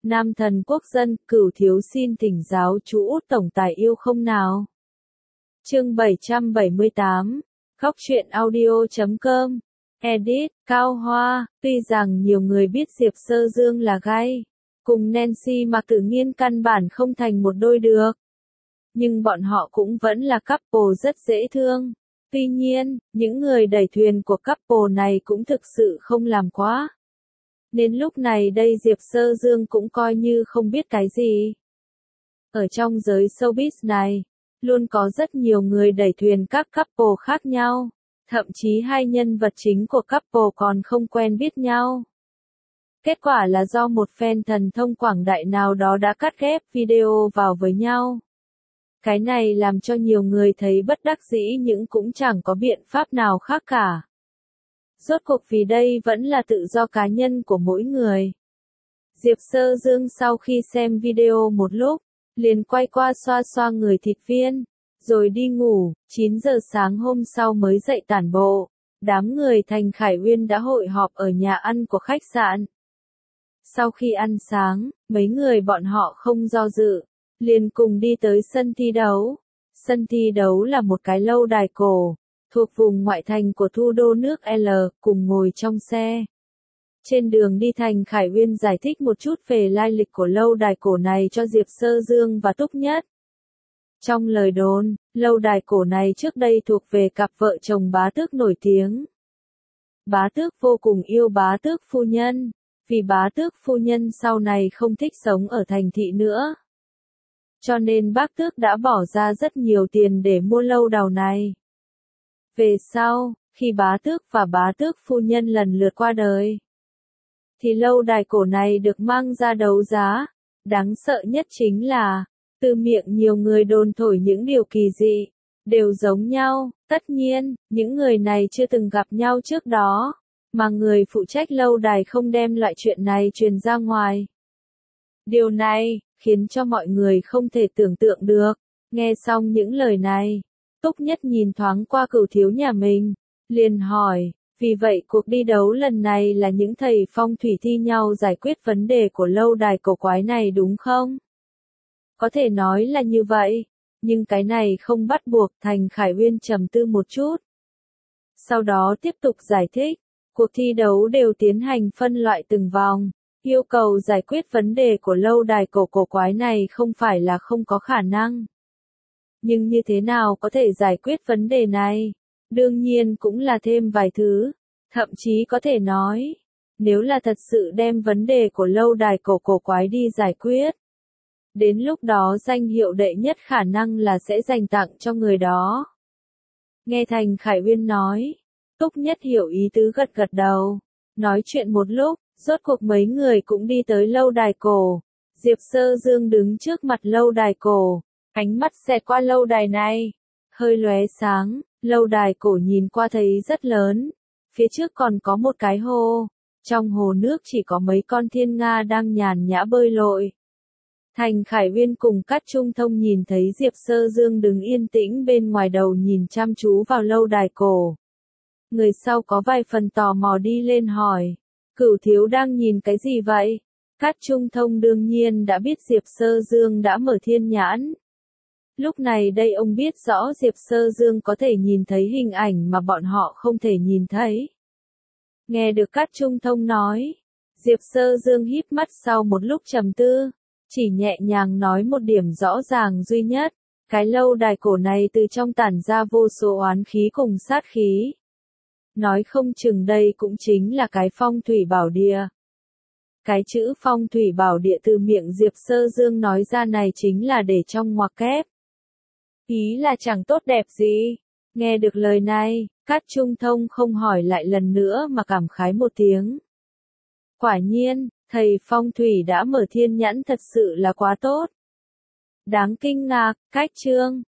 Nam thần quốc dân, Cửu thiếu xin thỉnh giáo chú Út tổng tài yêu không nào. Chương 778, Khóc truyện audio.com. Edit, Cao Hoa. Tuy rằng nhiều người biết Diệp Sơ Dương là gay, cùng Nancy mà tự nhiên căn bản không thành một đôi được, nhưng bọn họ cũng vẫn là couple rất dễ thương. Tuy nhiên, những người đẩy thuyền của couple này cũng thực sự không làm quá. Nên lúc này đây Diệp Sơ Dương cũng coi như không biết cái gì. Ở trong giới showbiz này, luôn có rất nhiều người đẩy thuyền các couple khác nhau. Thậm chí hai nhân vật chính của couple còn không quen biết nhau. Kết quả là do một fan thần thông quảng đại nào đó đã cắt ghép video vào với nhau. Cái này làm cho nhiều người thấy bất đắc dĩ nhưng cũng chẳng có biện pháp nào khác cả. Rốt cuộc vì đây vẫn là tự do cá nhân của mỗi người. Diệp Sơ Dương sau khi xem video một lúc, liền quay qua xoa xoa người thịt viên, rồi đi ngủ. 9 giờ sáng hôm sau mới dậy tản bộ. Đám người thành Khải Uyên đã hội họp ở nhà ăn của khách sạn. Sau khi ăn sáng, mấy người bọn họ không do dự, liền cùng đi tới sân thi đấu. Sân thi đấu là một cái lâu đài cổ, thuộc vùng ngoại thành của thủ đô nước L, cùng ngồi trong xe. Trên đường đi thành Khải Uyên giải thích một chút về lai lịch của lâu đài cổ này cho Diệp Sơ Dương và Túc Nhất. Trong lời đồn, lâu đài cổ này trước đây thuộc về cặp vợ chồng bá tước nổi tiếng. Bá tước vô cùng yêu bá tước phu nhân, vì bá tước phu nhân sau này không thích sống ở thành thị nữa. Cho nên bác tước đã bỏ ra rất nhiều tiền để mua lâu đài này. Về sau, khi bá tước và bá tước phu nhân lần lượt qua đời, thì lâu đài cổ này được mang ra đấu giá. Đáng sợ nhất chính là, từ miệng nhiều người đồn thổi những điều kỳ dị, đều giống nhau. Tất nhiên, những người này chưa từng gặp nhau trước đó, mà người phụ trách lâu đài không đem loại chuyện này truyền ra ngoài. Điều này, khiến cho mọi người không thể tưởng tượng được. Nghe xong những lời này, Túc Nhất nhìn thoáng qua Cửu thiếu nhà mình, liền hỏi, vì vậy cuộc đi đấu lần này là những thầy phong thủy thi nhau giải quyết vấn đề của lâu đài cổ quái này đúng không? Có thể nói là như vậy, nhưng cái này không bắt buộc. Thành Khải Uyên trầm tư một chút. Sau đó tiếp tục giải thích, cuộc thi đấu đều tiến hành phân loại từng vòng, yêu cầu giải quyết vấn đề của lâu đài cổ quái này không phải là không có khả năng. Nhưng như thế nào có thể giải quyết vấn đề này? Đương nhiên cũng là thêm vài thứ, thậm chí có thể nói, nếu là thật sự đem vấn đề của lâu đài cổ quái đi giải quyết, đến lúc đó danh hiệu đệ nhất khả năng là sẽ dành tặng cho người đó. Nghe Thành Khải Uyên nói, Túc Nhất hiểu ý tứ gật gật đầu. Nói chuyện một lúc, rốt cuộc mấy người cũng đi tới lâu đài cổ. Diệp Sơ Dương đứng trước mặt lâu đài cổ, ánh mắt xẹt qua lâu đài này, hơi lóe sáng. Lâu đài cổ nhìn qua thấy rất lớn, phía trước còn có một cái hồ, trong hồ nước chỉ có mấy con thiên nga đang nhàn nhã bơi lội. Thành Khải Uyên cùng Cát Trung Thông nhìn thấy Diệp Sơ Dương đứng yên tĩnh bên ngoài đầu nhìn chăm chú vào lâu đài cổ. Người sau có vài phần tò mò đi lên hỏi, Cửu thiếu đang nhìn cái gì vậy? Cát Trung Thông đương nhiên đã biết Diệp Sơ Dương đã mở thiên nhãn. Lúc này đây ông biết rõ Diệp Sơ Dương có thể nhìn thấy hình ảnh mà bọn họ không thể nhìn thấy. Nghe được Cát Trung Thông nói, Diệp Sơ Dương híp mắt sau một lúc trầm tư, chỉ nhẹ nhàng nói một điểm rõ ràng duy nhất, cái lâu đài cổ này từ trong tản ra vô số oán khí cùng sát khí. Nói không chừng đây cũng chính là cái phong thủy bảo địa. Cái chữ phong thủy bảo địa từ miệng Diệp Sơ Dương nói ra này chính là để trong ngoặc kép. Ý là chẳng tốt đẹp gì. Nghe được lời này, Cát Trung Thông không hỏi lại lần nữa mà cảm khái một tiếng. Quả nhiên, thầy phong thủy đã mở thiên nhãn thật sự là quá tốt. Đáng kinh ngạc, Cách Trương,